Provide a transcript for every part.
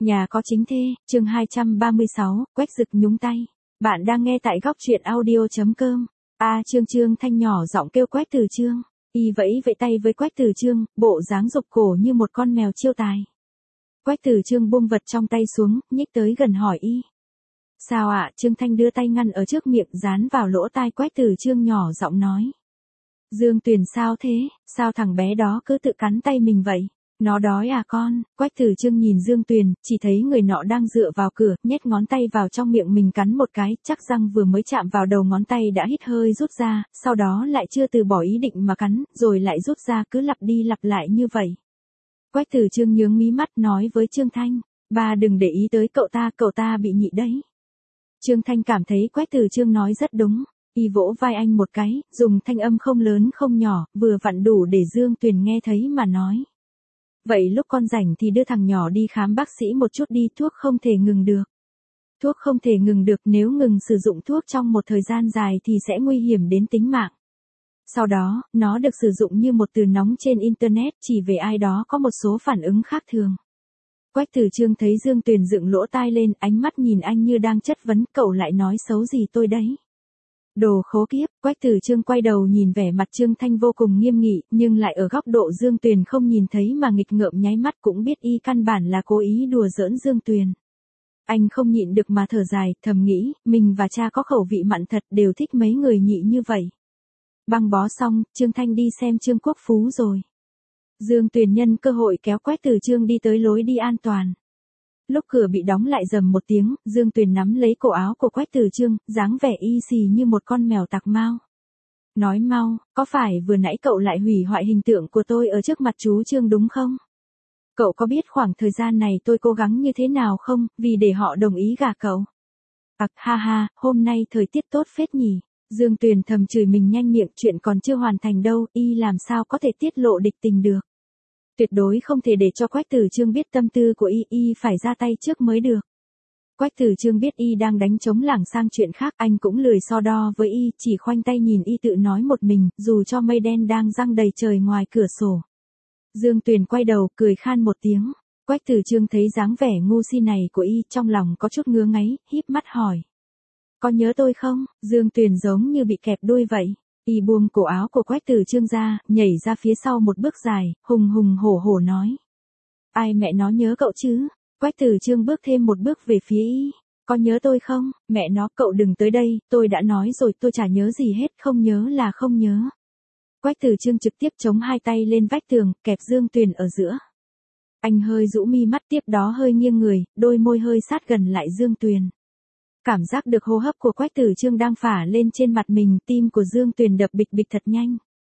Nhà có chính thê, chương 236, Quách Dực nhúng tay. Bạn đang nghe tại góc truyện audio.com. Trương Thanh nhỏ giọng kêu Quách Tử Trương. Y vẫy vẫy tay với Quách Tử Trương, bộ dáng rụp cổ như một con mèo chiêu tài. Quách Tử Trương buông vật trong tay xuống, nhích tới gần hỏi Y. Sao ạ? Trương Thanh đưa tay ngăn ở trước miệng, dán vào lỗ tai Quách Tử Trương nhỏ giọng nói. Dương Tuyền sao thế, sao thằng bé đó cứ tự cắn tay mình vậy? Nó đói à con? Quách Tử Trương nhìn Dương Tuyền, chỉ thấy người nọ đang dựa vào cửa, nhét ngón tay vào trong miệng mình cắn một cái, chắc răng vừa mới chạm vào đầu ngón tay đã hít hơi rút ra, sau đó lại chưa từ bỏ ý định mà cắn, rồi lại rút ra, cứ lặp đi lặp lại như vậy. Quách Tử Trương nhướng mí mắt nói với Trương Thanh, ba đừng để ý tới cậu ta bị nhị đấy. Trương Thanh cảm thấy Quách Tử Trương nói rất đúng. Y vỗ vai anh một cái, dùng thanh âm không lớn không nhỏ, vừa vặn đủ để Dương Tuyền nghe thấy mà nói. Vậy lúc con rảnh thì đưa thằng nhỏ đi khám bác sĩ một chút đi, thuốc không thể ngừng được. Thuốc không thể ngừng được, nếu ngừng sử dụng thuốc trong một thời gian dài thì sẽ nguy hiểm đến tính mạng. Sau đó, nó được sử dụng như một từ nóng trên Internet, chỉ về ai đó có một số phản ứng khác thường. Quách Tử Trương thấy Dương Tuyền dựng lỗ tai lên, ánh mắt nhìn anh như đang chất vấn, cậu lại nói xấu gì tôi đấy. Đồ khố kiếp. Quách Tử Trương quay đầu nhìn vẻ mặt Trương Thanh vô cùng nghiêm nghị, nhưng lại ở góc độ Dương Tuyền không nhìn thấy mà nghịch ngợm nháy mắt, cũng biết Y căn bản là cố ý đùa giỡn Dương Tuyền. Anh không nhịn được mà thở dài, thầm nghĩ, mình và cha có khẩu vị mặn thật, đều thích mấy người nhị như vậy. Băng bó xong, Trương Thanh đi xem Trương Quốc Phú rồi. Dương Tuyền nhân cơ hội kéo Quách Tử Trương đi tới lối đi an toàn. Lúc cửa bị đóng lại rầm một tiếng, Dương Tuyền nắm lấy cổ áo của Quách Tử Trương, dáng vẻ y xì như một con mèo tặc mau. Nói mau, có phải vừa nãy cậu lại hủy hoại hình tượng của tôi ở trước mặt chú Trương đúng không? Cậu có biết khoảng thời gian này tôi cố gắng như thế nào không, vì để họ đồng ý gả cậu? Ha ha, hôm nay thời tiết tốt phết nhỉ. Dương Tuyền thầm chửi mình nhanh miệng, chuyện còn chưa hoàn thành đâu, Y làm sao có thể tiết lộ địch tình được. Tuyệt đối không thể để cho Quách Tử Trương biết tâm tư của Y phải ra tay trước mới được. Quách Tử Trương biết Y đang đánh trống lảng sang chuyện khác, anh cũng lười so đo với Y, chỉ khoanh tay nhìn Y tự nói một mình, dù cho mây đen đang giăng đầy trời ngoài cửa sổ. Dương Tuyền quay đầu, cười khan một tiếng. Quách Tử Trương thấy dáng vẻ ngu si này của Y, trong lòng có chút ngứa ngáy, híp mắt hỏi. Có nhớ tôi không? Dương Tuyền giống như bị kẹp đuôi vậy. Y buông cổ áo của Quách Tử Trương ra, nhảy ra phía sau một bước dài, hùng hùng hổ hổ nói. Ai mẹ nó nhớ cậu chứ? Quách Tử Trương bước thêm một bước về phía Y. Có nhớ tôi không? Mẹ nó, cậu đừng tới đây, tôi đã nói rồi, tôi chả nhớ gì hết, không nhớ là không nhớ. Quách Tử Trương trực tiếp chống hai tay lên vách tường, kẹp Dương Tuyền ở giữa. Anh hơi rũ mi mắt, tiếp đó hơi nghiêng người, đôi môi hơi sát gần lại Dương Tuyền. Cảm giác được hô hấp của Quách Tử Trương đang phả lên trên mặt mình, tim của Dương Tuyền đập bịch bịch thật nhanh.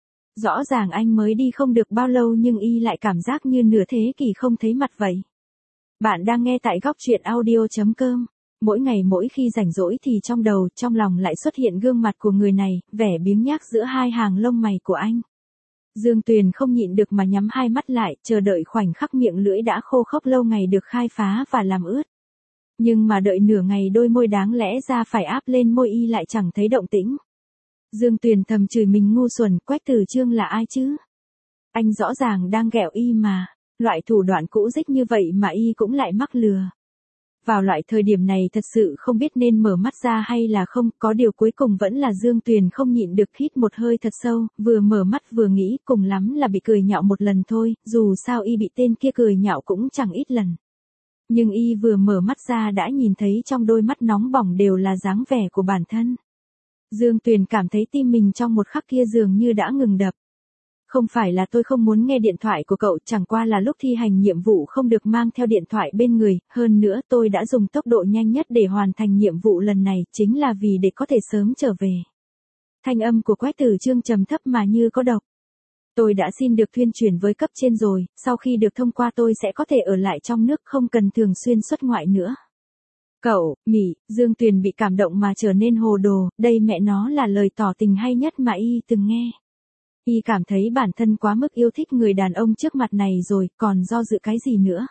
Rõ ràng anh mới đi không được bao lâu nhưng Y lại cảm giác như nửa thế kỷ không thấy mặt vậy. Bạn đang nghe tại góc truyện audio.com. Mỗi ngày mỗi khi rảnh rỗi thì trong đầu, trong lòng lại xuất hiện gương mặt của người này, vẻ biếng nhác giữa hai hàng lông mày của anh. Dương Tuyền không nhịn được mà nhắm hai mắt lại, chờ đợi khoảnh khắc miệng lưỡi đã khô khốc lâu ngày được khai phá và làm ướt. Nhưng mà đợi nửa ngày đôi môi đáng lẽ ra phải áp lên môi Y lại chẳng thấy động tĩnh. Dương Tuyền thầm chửi mình ngu xuẩn, Quách Tử Trương là ai chứ? Anh rõ ràng đang ghẹo Y mà, loại thủ đoạn cũ rích như vậy mà Y cũng lại mắc lừa. Vào loại thời điểm này thật sự không biết nên mở mắt ra hay là không, có điều cuối cùng vẫn là Dương Tuyền không nhịn được hít một hơi thật sâu, vừa mở mắt vừa nghĩ cùng lắm là bị cười nhạo một lần thôi, dù sao Y bị tên kia cười nhạo cũng chẳng ít lần. Nhưng Y vừa mở mắt ra đã nhìn thấy trong đôi mắt nóng bỏng đều là dáng vẻ của bản thân. Dương Tuyền cảm thấy tim mình trong một khắc kia dường như đã ngừng đập. Không phải là tôi không muốn nghe điện thoại của cậu, chẳng qua là lúc thi hành nhiệm vụ không được mang theo điện thoại bên người, hơn nữa tôi đã dùng tốc độ nhanh nhất để hoàn thành nhiệm vụ lần này, chính là vì để có thể sớm trở về. Thanh âm của Quách Tử Trương trầm thấp mà như có độc. Tôi đã xin được thuyên chuyển với cấp trên rồi, sau khi được thông qua tôi sẽ có thể ở lại trong nước, không cần thường xuyên xuất ngoại nữa. Cậu, Dương Tuyền bị cảm động mà trở nên hồ đồ, đây mẹ nó là lời tỏ tình hay nhất mà Y từng nghe. Y cảm thấy bản thân quá mức yêu thích người đàn ông trước mặt này rồi, còn do dự cái gì nữa.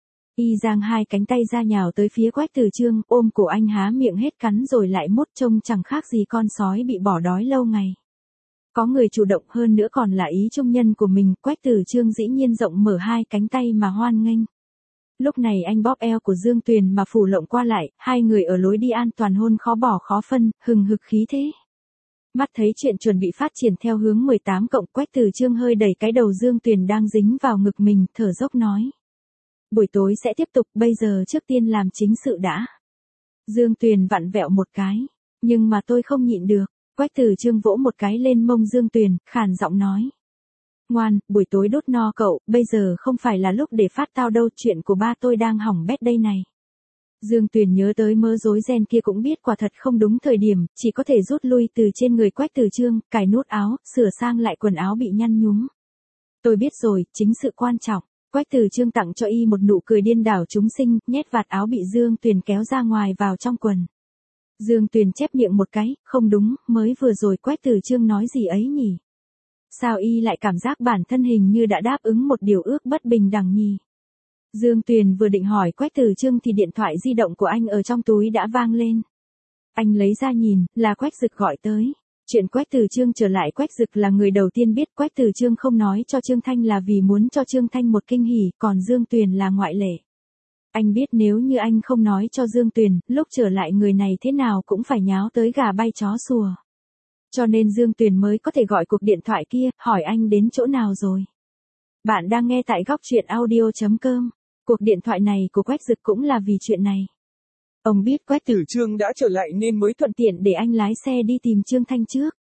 Y giang hai cánh tay ra nhào tới phía Quách Tử Trương, ôm cổ anh há miệng hết cắn rồi lại mút, trông chẳng khác gì con sói bị bỏ đói lâu ngày. Có người chủ động hơn nữa còn là ý trung nhân của mình, Quách Tử Trương dĩ nhiên rộng mở hai cánh tay mà hoan nghênh. Lúc này anh bóp eo của Dương Tuyền mà phủ lộng qua lại, hai người ở lối đi an toàn hôn khó bỏ khó phân, hừng hực khí thế. Mắt thấy chuyện chuẩn bị phát triển theo hướng 18 cộng, Quách Tử Chương hơi đẩy cái đầu Dương Tuyền đang dính vào ngực mình, thở dốc nói. Buổi tối sẽ tiếp tục, bây giờ trước tiên làm chính sự đã. Dương Tuyền vặn vẹo một cái. Nhưng mà tôi không nhịn được. Quách Tử Chương vỗ một cái lên mông Dương Tuyền, khàn giọng nói. Ngoan, buổi tối đốt no cậu, bây giờ không phải là lúc để phát tao đâu, chuyện của ba tôi đang hỏng bét đây này. Dương Tuyền nhớ tới mớ rối ren kia cũng biết quả thật không đúng thời điểm, chỉ có thể rút lui từ trên người Quách Tử Chương, cài nút áo, sửa sang lại quần áo bị nhăn nhúm. Tôi biết rồi, chính sự quan trọng. Quách Tử Chương tặng cho y một nụ cười điên đảo chúng sinh, nhét vạt áo bị Dương Tuyền kéo ra ngoài vào trong quần. Dương Tuyền chép miệng một cái, không đúng, mới vừa rồi Quách Tử Chương nói gì ấy nhỉ? Sao y lại cảm giác bản thân hình như đã đáp ứng một điều ước bất bình đẳng nhỉ? Dương Tuyền vừa định hỏi Quách Tử Chương thì điện thoại di động của anh ở trong túi đã vang lên. Anh lấy ra nhìn, là Quách Dực gọi tới. Chuyện Quách Tử Chương trở lại, Quách Dực là người đầu tiên biết. Quách Tử Chương không nói cho Trương Thanh là vì muốn cho Trương Thanh một kinh hỉ, còn Dương Tuyền là ngoại lệ. Anh biết nếu như anh không nói cho Dương Tuyền, lúc trở lại người này thế nào cũng phải nháo tới gà bay chó sủa. Cho nên Dương Tuyền mới có thể gọi cuộc điện thoại kia, hỏi anh đến chỗ nào rồi. Bạn đang nghe tại góc truyện audio.com. Cuộc điện thoại này của Quách Dực cũng là vì chuyện này. Ông biết Quách Tử Chương đã trở lại nên mới thuận tiện để anh lái xe đi tìm Trương Thanh trước.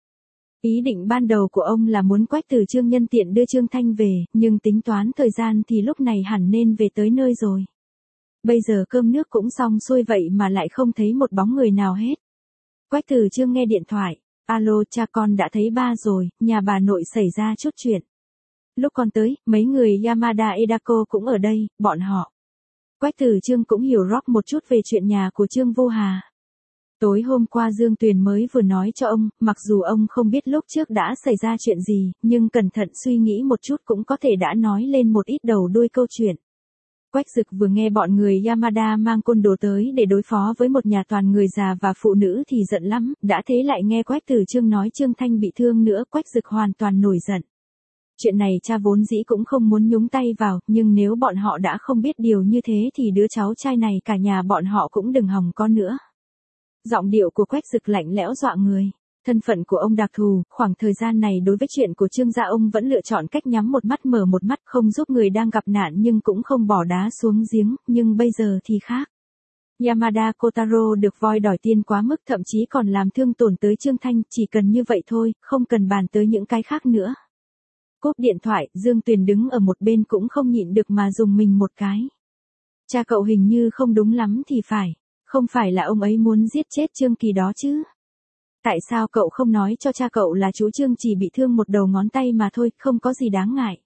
Ý định ban đầu của ông là muốn Quách Tử Chương nhân tiện đưa Trương Thanh về, nhưng tính toán thời gian thì lúc này hẳn nên về tới nơi rồi. Bây giờ cơm nước cũng xong xuôi vậy mà lại không thấy một bóng người nào hết. Quách Tử Chương nghe điện thoại. Alo, cha con đã thấy ba rồi, nhà bà nội xảy ra chút chuyện. Lúc con tới, mấy người Yamada Edako cũng ở đây, bọn họ. Quách Tử Chương cũng hiểu rock một chút về chuyện nhà của Trương Vô Hà. Tối hôm qua Dương Tuyền mới vừa nói cho ông, mặc dù ông không biết lúc trước đã xảy ra chuyện gì, nhưng cẩn thận suy nghĩ một chút cũng có thể đã nói lên một ít đầu đuôi câu chuyện. Quách Dực vừa nghe bọn người Yamada mang côn đồ tới để đối phó với một nhà toàn người già và phụ nữ thì giận lắm, đã thế lại nghe Quách Tử Chương nói Trương Thanh bị thương nữa, Quách Dực hoàn toàn nổi giận. Chuyện này cha vốn dĩ cũng không muốn nhúng tay vào, nhưng nếu bọn họ đã không biết điều như thế thì đứa cháu trai này cả nhà bọn họ cũng đừng hòng có nữa. Giọng điệu của Quách Dực lạnh lẽo dọa người. Thân phận của ông đặc thù, khoảng thời gian này đối với chuyện của Trương gia ông vẫn lựa chọn cách nhắm một mắt mở một mắt, không giúp người đang gặp nạn nhưng cũng không bỏ đá xuống giếng, nhưng bây giờ thì khác. Yamada Kotaro được voi đòi tiền quá mức, thậm chí còn làm thương tổn tới Trương Thanh, chỉ cần như vậy thôi, không cần bàn tới những cái khác nữa. Cúp điện thoại, Dương Tuyền đứng ở một bên cũng không nhịn được mà dùng mình một cái. Cha cậu hình như không đúng lắm thì phải, không phải là ông ấy muốn giết chết Trương Kỳ đó chứ? Tại sao cậu không nói cho cha cậu là chú Trương chỉ bị thương một đầu ngón tay mà thôi, không có gì đáng ngại.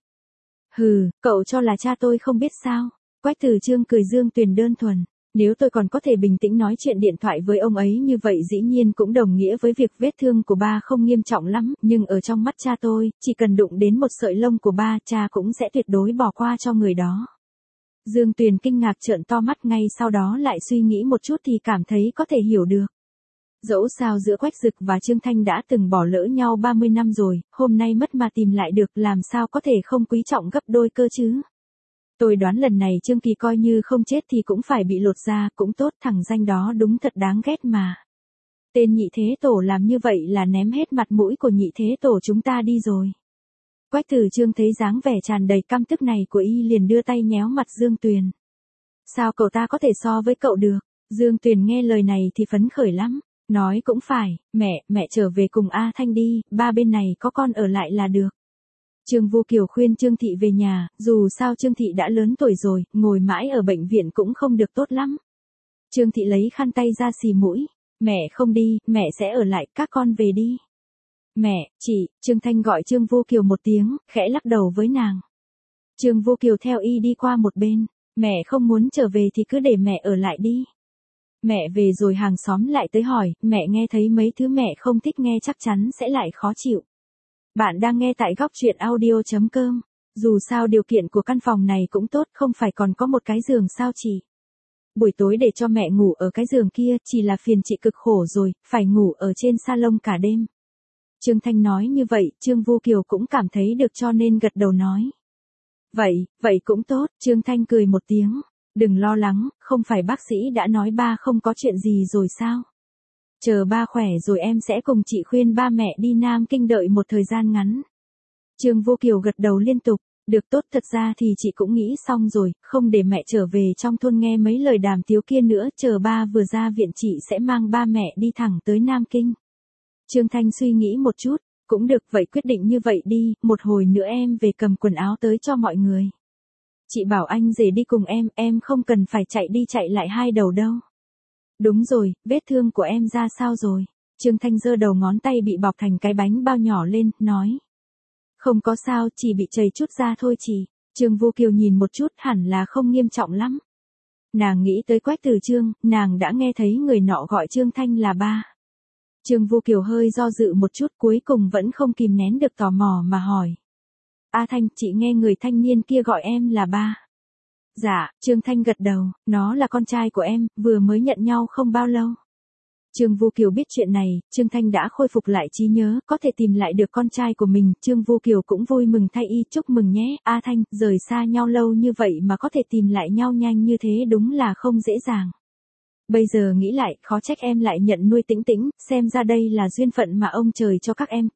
Hừ, cậu cho là cha tôi không biết sao? Quách Tử Chương cười. Dương Tuyền đơn thuần. Nếu tôi còn có thể bình tĩnh nói chuyện điện thoại với ông ấy như vậy dĩ nhiên cũng đồng nghĩa với việc vết thương của ba không nghiêm trọng lắm, nhưng ở trong mắt cha tôi, chỉ cần đụng đến một sợi lông của ba, cha cũng sẽ tuyệt đối bỏ qua cho người đó. Dương Tuyền kinh ngạc trợn to mắt, ngay sau đó lại suy nghĩ một chút thì cảm thấy có thể hiểu được. Dẫu sao giữa Quách Dực và Trương Thanh đã từng bỏ lỡ nhau 30 năm rồi, hôm nay mất mà tìm lại được, làm sao có thể không quý trọng gấp đôi cơ chứ. Tôi đoán lần này Trương Kỳ coi như không chết thì cũng phải bị lột da, cũng tốt, thằng danh đó đúng thật đáng ghét mà. Tên nhị thế tổ làm như vậy là ném hết mặt mũi của nhị thế tổ chúng ta đi rồi. Quách Tử Chương thấy dáng vẻ tràn đầy căm tức này của y liền đưa tay nhéo mặt Dương Tuyền. Sao cậu ta có thể so với cậu được? Dương Tuyền nghe lời này thì phấn khởi lắm. Nói cũng phải, mẹ trở về cùng A Thanh đi, ba bên này có con ở lại là được. Trương Vô Kiều khuyên Trương Thị về nhà, dù sao Trương Thị đã lớn tuổi rồi, ngồi mãi ở bệnh viện cũng không được tốt lắm. Trương Thị lấy khăn tay ra xì mũi. Mẹ không đi, mẹ sẽ ở lại, các con về đi. Mẹ, chị, Trương Thanh gọi Trương Vô Kiều một tiếng, khẽ lắc đầu với nàng. Trương Vô Kiều theo y đi qua một bên. Mẹ không muốn trở về thì cứ để mẹ ở lại đi. Mẹ về rồi hàng xóm lại tới hỏi, mẹ nghe thấy mấy thứ mẹ không thích nghe chắc chắn sẽ lại khó chịu. Bạn đang nghe tại góc truyện audio.com. Dù sao điều kiện của căn phòng này cũng tốt, không phải còn có một cái giường sao chị? Buổi tối để cho mẹ ngủ ở cái giường kia, chỉ là phiền chị cực khổ rồi, phải ngủ ở trên salon cả đêm. Trương Thanh nói như vậy, Trương Vô Kiều cũng cảm thấy được cho nên gật đầu nói. Vậy cũng tốt, Trương Thanh cười một tiếng. Đừng lo lắng, không phải bác sĩ đã nói ba không có chuyện gì rồi sao? Chờ ba khỏe rồi em sẽ cùng chị khuyên ba mẹ đi Nam Kinh đợi một thời gian ngắn. Trương Vô Kiều gật đầu liên tục, được tốt, thật ra thì chị cũng nghĩ xong rồi, không để mẹ trở về trong thôn nghe mấy lời đàm tiếu kia nữa, chờ ba vừa ra viện chị sẽ mang ba mẹ đi thẳng tới Nam Kinh. Trương Thanh suy nghĩ một chút, cũng được, vậy quyết định như vậy đi, một hồi nữa em về cầm quần áo tới cho mọi người. Chị bảo anh rể đi cùng em không cần phải chạy đi chạy lại hai đầu đâu. Đúng rồi, vết thương của em ra sao rồi? Trương Thanh giơ đầu ngón tay bị bọc thành cái bánh bao nhỏ lên, nói. Không có sao, chỉ bị chảy chút ra thôi chị. Trương Vô Kiều nhìn một chút, hẳn là không nghiêm trọng lắm. Nàng nghĩ tới Quách Từ Trương, nàng đã nghe thấy người nọ gọi Trương Thanh là ba. Trương Vô Kiều hơi do dự một chút, cuối cùng vẫn không kìm nén được tò mò mà hỏi. A Thanh, chị nghe người thanh niên kia gọi em là ba. Dạ, Trương Thanh gật đầu, nó là con trai của em, vừa mới nhận nhau không bao lâu. Trương Vô Kiều biết chuyện này, Trương Thanh đã khôi phục lại trí nhớ, có thể tìm lại được con trai của mình, Trương Vô Kiều cũng vui mừng thay y, chúc mừng nhé, A Thanh, rời xa nhau lâu như vậy mà có thể tìm lại nhau nhanh như thế đúng là không dễ dàng. Bây giờ nghĩ lại, khó trách em lại nhận nuôi Tĩnh Tĩnh, xem ra đây là duyên phận mà ông trời cho các em,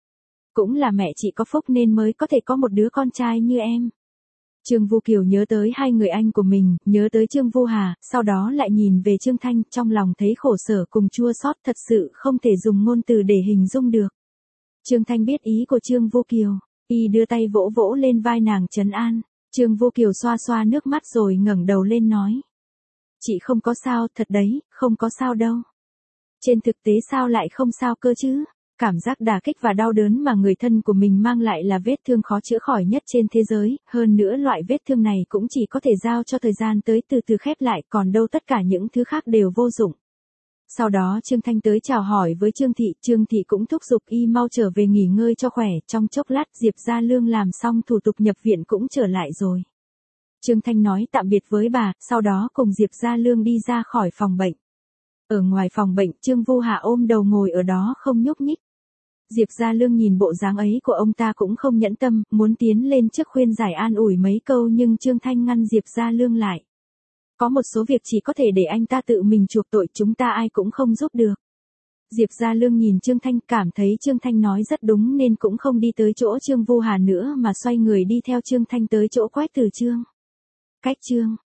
cũng là mẹ chị có phúc nên mới có thể có một đứa con trai như em. Trương Vô Kiều nhớ tới hai người anh của mình, nhớ tới Trương Vô Hà, sau đó lại nhìn về Trương Thanh, trong lòng thấy khổ sở cùng chua xót, thật sự không thể dùng ngôn từ để hình dung được. Trương Thanh biết ý của Trương Vô Kiều, y đưa tay vỗ vỗ lên vai nàng trấn an. Trương Vô Kiều xoa xoa nước mắt rồi ngẩng đầu lên nói. Chị không có sao, thật đấy, không có sao đâu. Trên thực tế sao lại không sao cơ chứ? Cảm giác đả kích và đau đớn mà người thân của mình mang lại là vết thương khó chữa khỏi nhất trên thế giới, hơn nữa loại vết thương này cũng chỉ có thể giao cho thời gian tới từ từ khép lại, còn đâu tất cả những thứ khác đều vô dụng. Sau đó Trương Thanh tới chào hỏi với Trương Thị cũng thúc giục y mau trở về nghỉ ngơi cho khỏe, trong chốc lát Diệp Gia Lương làm xong thủ tục nhập viện cũng trở lại rồi. Trương Thanh nói tạm biệt với bà, sau đó cùng Diệp Gia Lương đi ra khỏi phòng bệnh. Ở ngoài phòng bệnh, Trương Vô Hà ôm đầu ngồi ở đó không nhúc nhích. Diệp Gia Lương nhìn bộ dáng ấy của ông ta cũng không nhẫn tâm, muốn tiến lên trước khuyên giải an ủi mấy câu nhưng Trương Thanh ngăn Diệp Gia Lương lại. Có một số việc chỉ có thể để anh ta tự mình chuộc tội, chúng ta ai cũng không giúp được. Diệp Gia Lương nhìn Trương Thanh, cảm thấy Trương Thanh nói rất đúng nên cũng không đi tới chỗ Trương Vô Hà nữa mà xoay người đi theo Trương Thanh tới chỗ Quách Từ Trương. Cách Trương